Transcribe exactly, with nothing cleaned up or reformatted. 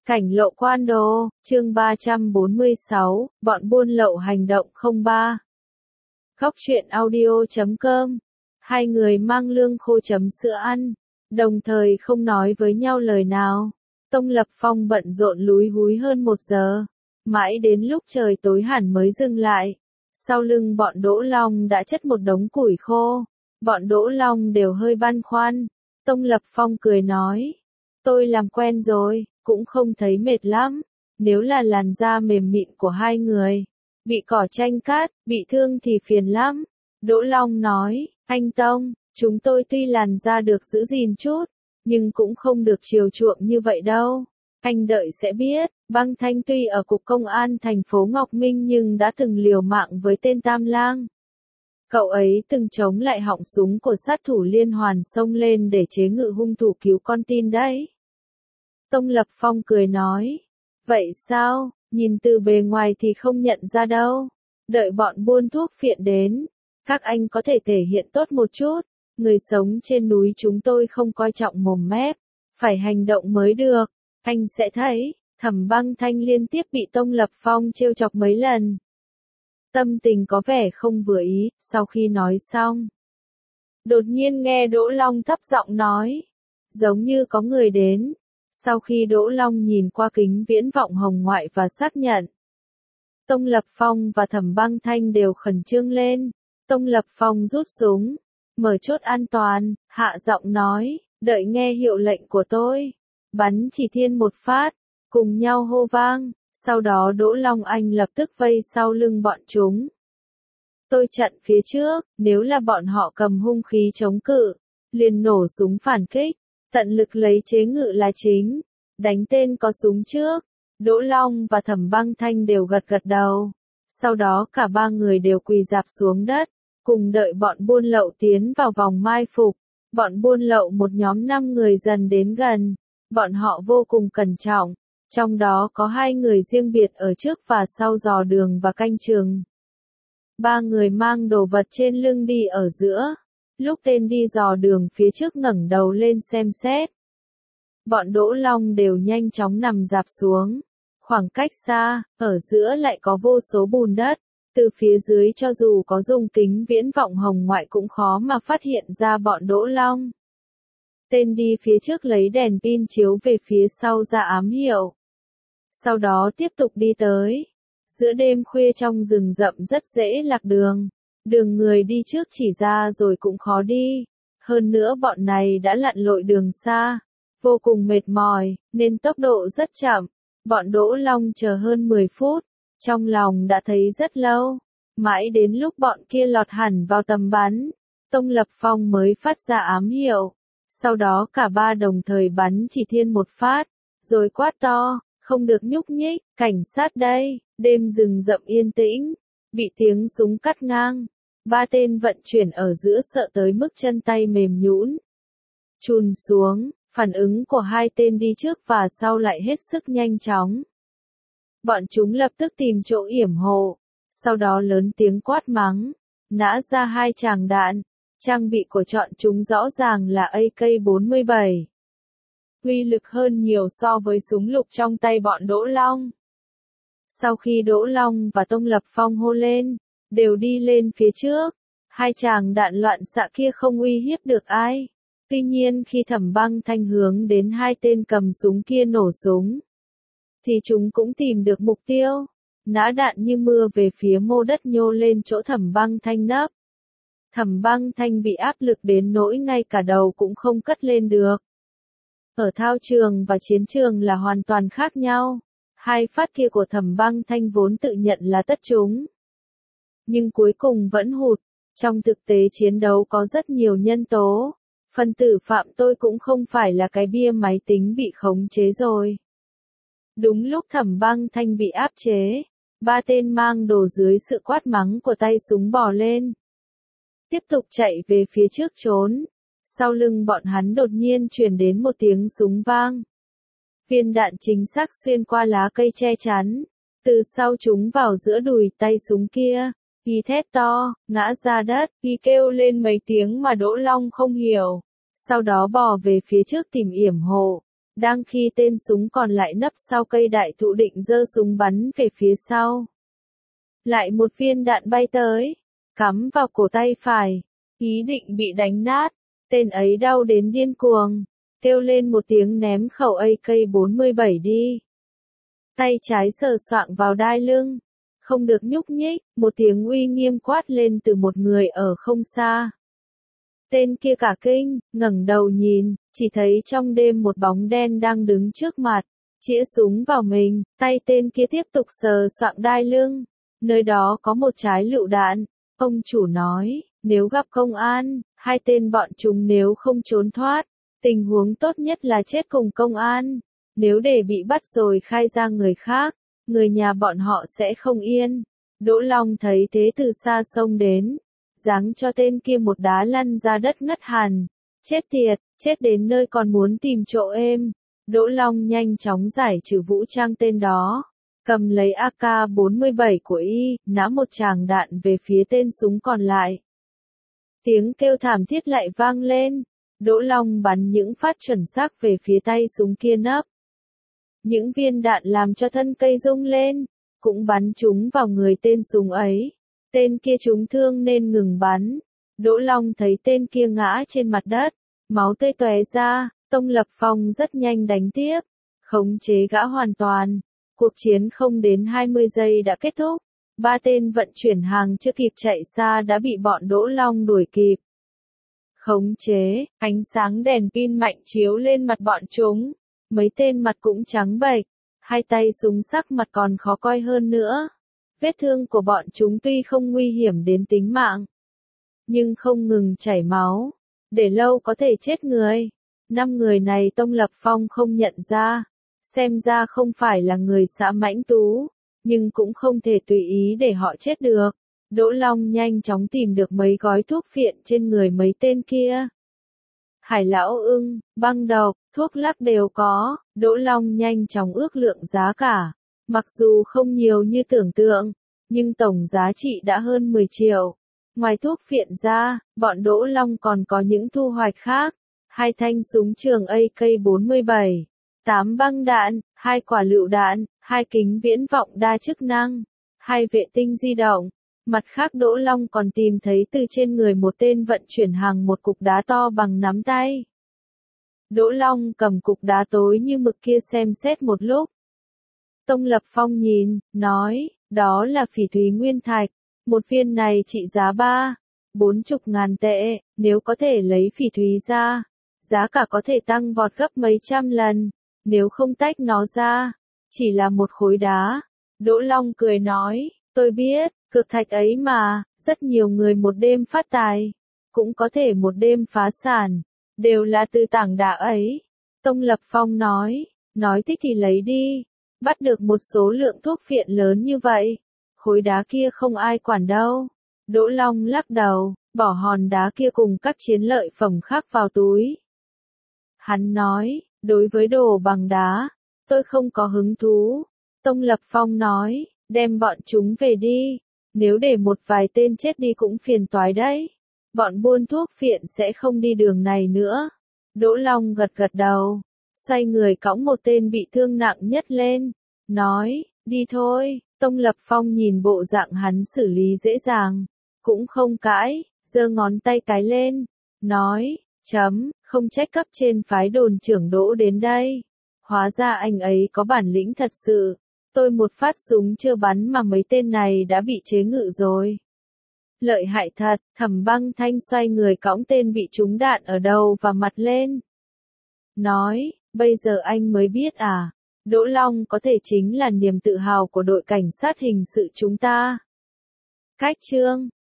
Cảnh lộ quan đô, chương ba trăm bốn mươi sáu, bọn buôn lậu hành động không ba. Góc truyện audio chấm com. Hai người mang lương khô chấm sữa ăn, đồng thời không nói với nhau lời nào. Tông Lập Phong bận rộn lúi húi hơn một giờ, mãi đến lúc trời tối hẳn mới dừng lại. Sau lưng bọn Đỗ Long đã chất một đống củi khô, bọn Đỗ Long đều hơi băn khoăn. Tông Lập Phong cười nói, tôi làm quen rồi, cũng không thấy mệt lắm. Nếu là làn da mềm mịn của hai người bị cỏ tranh cát, bị thương thì phiền lắm. Đỗ Long nói, anh Tông, chúng tôi tuy làn da được giữ gìn chút, nhưng cũng không được chiều chuộng như vậy đâu. Anh đợi sẽ biết. Băng Thanh tuy ở cục công an thành phố Ngọc Minh nhưng đã từng liều mạng với tên Tam Lang. Cậu ấy từng chống lại họng súng của sát thủ liên hoàn xông lên để chế ngự hung thủ cứu con tin đấy. Tông Lập Phong cười nói, vậy sao, nhìn từ bề ngoài thì không nhận ra đâu. Đợi bọn buôn thuốc phiện đến, các anh có thể thể hiện tốt một chút. Người sống trên núi chúng tôi không coi trọng mồm mép, phải hành động mới được. Anh sẽ thấy, Thẩm Băng Thanh liên tiếp bị Tông Lập Phong trêu chọc mấy lần. Tâm tình có vẻ không vừa ý. Sau khi nói xong, đột nhiên nghe Đỗ Long thấp giọng nói, giống như có người đến. Sau khi Đỗ Long nhìn qua kính viễn vọng hồng ngoại và xác nhận, Tông Lập Phong và Thẩm Băng Thanh đều khẩn trương lên. Tông Lập Phong rút súng, mở chốt an toàn, hạ giọng nói, đợi nghe hiệu lệnh của tôi, bắn chỉ thiên một phát, cùng nhau hô vang. Sau đó Đỗ Long Anh lập tức vây sau lưng bọn chúng. Tôi chặn phía trước, nếu là bọn họ cầm hung khí chống cự, liền nổ súng phản kích, tận lực lấy chế ngự là chính, đánh tên có súng trước. Đỗ Long và Thẩm Băng Thanh đều gật gật đầu. Sau đó cả ba người đều quỳ rạp xuống đất, cùng đợi bọn buôn lậu tiến vào vòng mai phục. Bọn buôn lậu một nhóm năm người dần đến gần, bọn họ vô cùng cẩn trọng. Trong đó có hai người riêng biệt ở trước và sau dò đường và canh chừng. Ba người mang đồ vật trên lưng đi ở giữa. Lúc tên đi dò đường phía trước ngẩng đầu lên xem xét, bọn Đỗ Long đều nhanh chóng nằm rạp xuống. Khoảng cách xa, ở giữa lại có vô số bùn đất. Từ phía dưới cho dù có dùng kính viễn vọng hồng ngoại cũng khó mà phát hiện ra bọn Đỗ Long. Tên đi phía trước lấy đèn pin chiếu về phía sau ra ám hiệu. Sau đó tiếp tục đi tới. Giữa đêm khuya trong rừng rậm rất dễ lạc đường. Đường người đi trước chỉ ra rồi cũng khó đi. Hơn nữa bọn này đã lặn lội đường xa, vô cùng mệt mỏi, nên tốc độ rất chậm. Bọn Đỗ Long chờ hơn mười phút, trong lòng đã thấy rất lâu. Mãi đến lúc bọn kia lọt hẳn vào tầm bắn, Tông Lập Phong mới phát ra ám hiệu. Sau đó cả ba đồng thời bắn chỉ thiên một phát, rồi quát to, không được nhúc nhích, cảnh sát đây. Đêm rừng rậm yên tĩnh, bị tiếng súng cắt ngang. Ba tên vận chuyển ở giữa sợ tới mức chân tay mềm nhũn, chùn xuống. Phản ứng của hai tên đi trước và sau lại hết sức nhanh chóng. Bọn chúng lập tức tìm chỗ yểm hộ, sau đó lớn tiếng quát mắng, nã ra hai tràng đạn. Trang bị của chọn chúng rõ ràng là A K bốn mươi bảy. Uy lực hơn nhiều so với súng lục trong tay bọn Đỗ Long. Sau khi Đỗ Long và Tông Lập Phong hô lên, đều đi lên phía trước. Hai tràng đạn loạn xạ kia không uy hiếp được ai. Tuy nhiên khi Thẩm Băng Thanh hướng đến hai tên cầm súng kia nổ súng, thì chúng cũng tìm được mục tiêu. Nã đạn như mưa về phía mô đất nhô lên chỗ Thẩm Băng Thanh nấp. Thẩm Băng Thanh bị áp lực đến nỗi ngay cả đầu cũng không cất lên được. Ở thao trường và chiến trường là hoàn toàn khác nhau. Hai phát kia của Thẩm Băng Thanh vốn tự nhận là tất trúng, nhưng cuối cùng vẫn hụt. Trong thực tế chiến đấu có rất nhiều nhân tố. Phần tử phạm tôi cũng không phải là cái bia máy tính bị khống chế rồi. Đúng lúc Thẩm Băng Thanh bị áp chế, ba tên mang đồ dưới sự quát mắng của tay súng bò lên, tiếp tục chạy về phía trước trốn. Sau lưng bọn hắn đột nhiên truyền đến một tiếng súng vang. Viên đạn chính xác xuyên qua lá cây che chắn, từ sau chúng vào giữa đùi tay súng kia. Y thét to, ngã ra đất, Y kêu lên mấy tiếng mà Đỗ Long không hiểu. Sau đó bò về phía trước tìm yểm hộ. Đang khi tên súng còn lại nấp sau cây đại thụ định giơ súng bắn về phía sau. Lại một viên đạn bay tới, cắm vào cổ tay phải, ý định bị đánh nát. Tên ấy đau đến điên cuồng, kêu lên một tiếng ném khẩu A K bốn mươi bảy đi. Tay trái sờ soạng vào đai lưng, không được nhúc nhích, một tiếng uy nghiêm quát lên từ một người ở không xa. Tên kia cả kinh, ngẩng đầu nhìn, chỉ thấy trong đêm một bóng đen đang đứng trước mặt, chĩa súng vào mình, tay tên kia tiếp tục sờ soạng đai lưng. Nơi đó có một trái lựu đạn. Ông chủ nói, nếu gặp công an, hai tên bọn chúng nếu không trốn thoát, tình huống tốt nhất là chết cùng công an. Nếu để bị bắt rồi khai ra người khác, người nhà bọn họ sẽ không yên. Đỗ Long thấy thế từ xa xông đến, giáng cho tên kia một đá lăn ra đất ngất hẳn. Chết tiệt, chết đến nơi còn muốn tìm chỗ êm. Đỗ Long nhanh chóng giải trừ vũ trang tên đó, cầm lấy A K bốn mươi bảy của y, nã một tràng đạn về phía tên súng còn lại. Tiếng kêu thảm thiết lại vang lên. Đỗ Long bắn những phát chuẩn xác về phía tay súng kia nấp. Những viên đạn làm cho thân cây rung lên, cũng bắn trúng vào người tên súng ấy. Tên kia trúng thương nên ngừng bắn. Đỗ Long thấy tên kia ngã trên mặt đất, máu tươi tóe ra. Tông Lập Phong rất nhanh đánh tiếp, khống chế gã hoàn toàn. Cuộc chiến không đến hai mươi giây đã kết thúc. Ba tên vận chuyển hàng chưa kịp chạy xa đã bị bọn Đỗ Long đuổi kịp. Khống chế, ánh sáng đèn pin mạnh chiếu lên mặt bọn chúng. Mấy tên mặt cũng trắng bệch, hai tay súng sắc mặt còn khó coi hơn nữa. Vết thương của bọn chúng tuy không nguy hiểm đến tính mạng, nhưng không ngừng chảy máu, để lâu có thể chết người. Năm người này Tông Lập Phong không nhận ra, xem ra không phải là người xã Mãnh Tú, nhưng cũng không thể tùy ý để họ chết được. Đỗ Long nhanh chóng tìm được mấy gói thuốc phiện trên người mấy tên kia. Hải lão ưng, băng độc, thuốc lắc đều có. Đỗ Long nhanh chóng ước lượng giá cả. Mặc dù không nhiều như tưởng tượng, nhưng tổng giá trị đã hơn mười triệu. Ngoài thuốc phiện ra, bọn Đỗ Long còn có những thu hoạch khác. Hai thanh súng trường A K bốn mươi bảy, tám băng đạn, hai quả lựu đạn, hai kính viễn vọng đa chức năng, hai vệ tinh di động. Mặt khác Đỗ Long còn tìm thấy từ trên người một tên vận chuyển hàng một cục đá to bằng nắm tay. Đỗ Long cầm cục đá tối như mực kia xem xét một lúc. Tông Lập Phong nhìn, nói, đó là phỉ thúy nguyên thạch, một viên này trị giá ba, bốn chục ngàn tệ, nếu có thể lấy phỉ thúy ra, giá cả có thể tăng vọt gấp mấy trăm lần, nếu không tách nó ra, chỉ là một khối đá. Đỗ Long cười nói, tôi biết, cực thạch ấy mà, rất nhiều người một đêm phát tài, cũng có thể một đêm phá sản, đều là từ tảng đá ấy. Tông Lập Phong nói, nói thích thì lấy đi, bắt được một số lượng thuốc phiện lớn như vậy, khối đá kia không ai quản đâu. Đỗ Long lắc đầu, bỏ hòn đá kia cùng các chiến lợi phẩm khác vào túi. Hắn nói, đối với đồ bằng đá, tôi không có hứng thú. Tông Lập Phong nói, đem bọn chúng về đi, nếu để một vài tên chết đi cũng phiền toái đấy. Bọn buôn thuốc phiện sẽ không đi đường này nữa. Đỗ Long gật gật đầu, xoay người cõng một tên bị thương nặng nhất lên, nói, đi thôi. Tông Lập Phong nhìn bộ dạng hắn xử lý dễ dàng, cũng không cãi, giơ ngón tay cái lên, nói, chấm, không trách cấp trên phái đồn trưởng Đỗ đến đây. Hóa ra anh ấy có bản lĩnh thật sự, tôi một phát súng chưa bắn mà mấy tên này đã bị chế ngự rồi. Lợi hại thật. Thẩm Băng Thanh xoay người cõng tên bị trúng đạn ở đầu và mặt lên. Nói, bây giờ anh mới biết à, Đỗ Long có thể chính là niềm tự hào của đội cảnh sát hình sự chúng ta. Cách chương